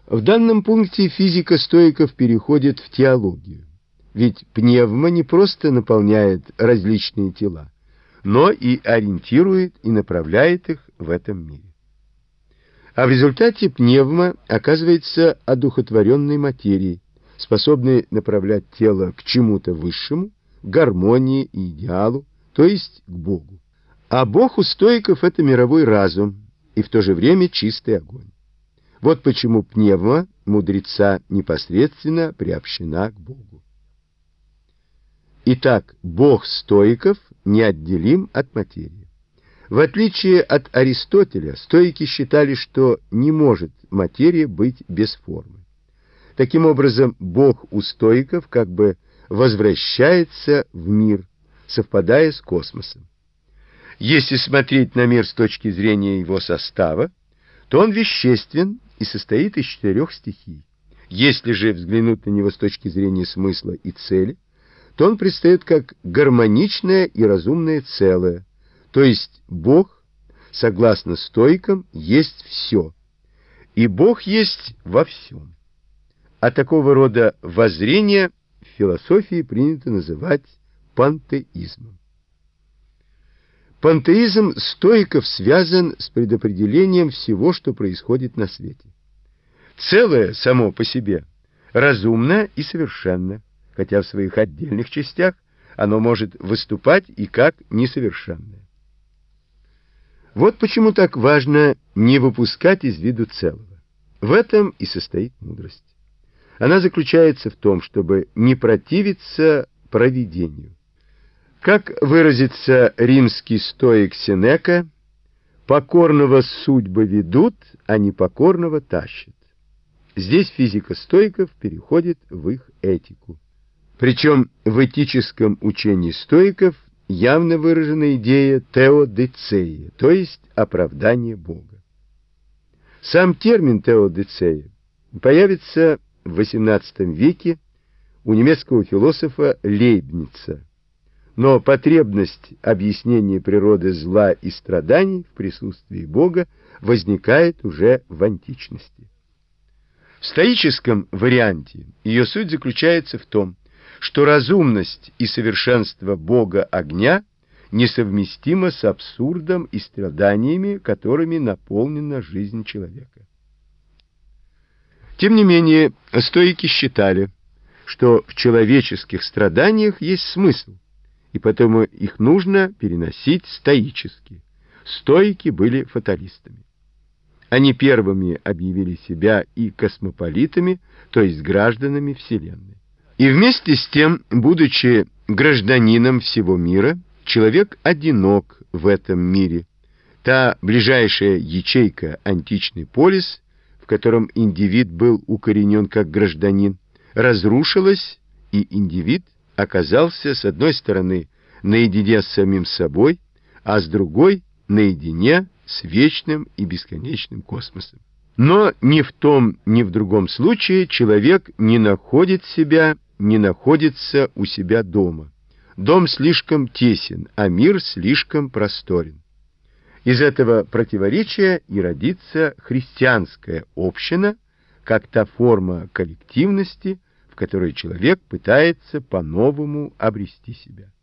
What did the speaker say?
В данном пункте физика стоиков переходит в теологию. Ведь пневма не просто наполняет различные тела, но и ориентирует и направляет их в этом мире. А в результате пневма оказывается одухотворенной материей, способной направлять тело к чему-то высшему, к гармонии и идеалу, то есть к Богу. А Бог у стоиков — это мировой разум и в то же время чистый огонь. Вот почему пневма мудреца непосредственно приобщена к Богу. Итак, Бог стоиков неотделим от материи. В отличие от Аристотеля, стоики считали, что не может материя быть без формы. Таким образом, Бог у стоиков как бы возвращается в мир, совпадая с космосом. Если смотреть на мир с точки зрения его состава, то он веществен и состоит из 4 стихий. Если же взглянуть на него с точки зрения смысла и цели, то он предстает как гармоничное и разумное целое, то есть Бог, согласно стоикам, есть все, и Бог есть во всем. А такого рода воззрение в философии принято называть пантеизмом. Пантеизм стоиков связан с предопределением всего, что происходит на свете. Целое само по себе разумно и совершенно, хотя в своих отдельных частях оно может выступать и как несовершенное. Вот почему так важно не выпускать из виду целого. В этом и состоит мудрость. Она заключается в том, чтобы не противиться провидению. Как выразится римский стоик Сенека, покорного судьбы ведут, а непокорного тащат. Здесь физика стоиков переходит в их этику. Причем в этическом учении стоиков явно выражена идея теодицеи, то есть оправдание Бога. Сам термин теодицея появится в XVIII веке у немецкого философа Лейбница, но потребность объяснения природы зла и страданий в присутствии Бога возникает уже в античности. В стоическом варианте ее суть заключается в том, что разумность и совершенство Бога огня несовместимо с абсурдом и страданиями, которыми наполнена жизнь человека. Тем не менее, стоики считали, что в человеческих страданиях есть смысл, и потому их нужно переносить стоически. Стоики были фаталистами. Они первыми объявили себя и космополитами, то есть гражданами Вселенной. И вместе с тем, будучи гражданином всего мира, человек одинок в этом мире. Та ближайшая ячейка, античный полис, в котором индивид был укоренен как гражданин, разрушилась, и индивид оказался, с одной стороны, наедине с самим собой, а с другой — наедине с вечным и бесконечным космосом. Но ни в том, ни в другом случае человек не находит себя, не находится у себя дома. Дом слишком тесен, а мир слишком просторен. Из этого противоречия и родится христианская община, как та форма коллективности, в которой человек пытается по-новому обрести себя.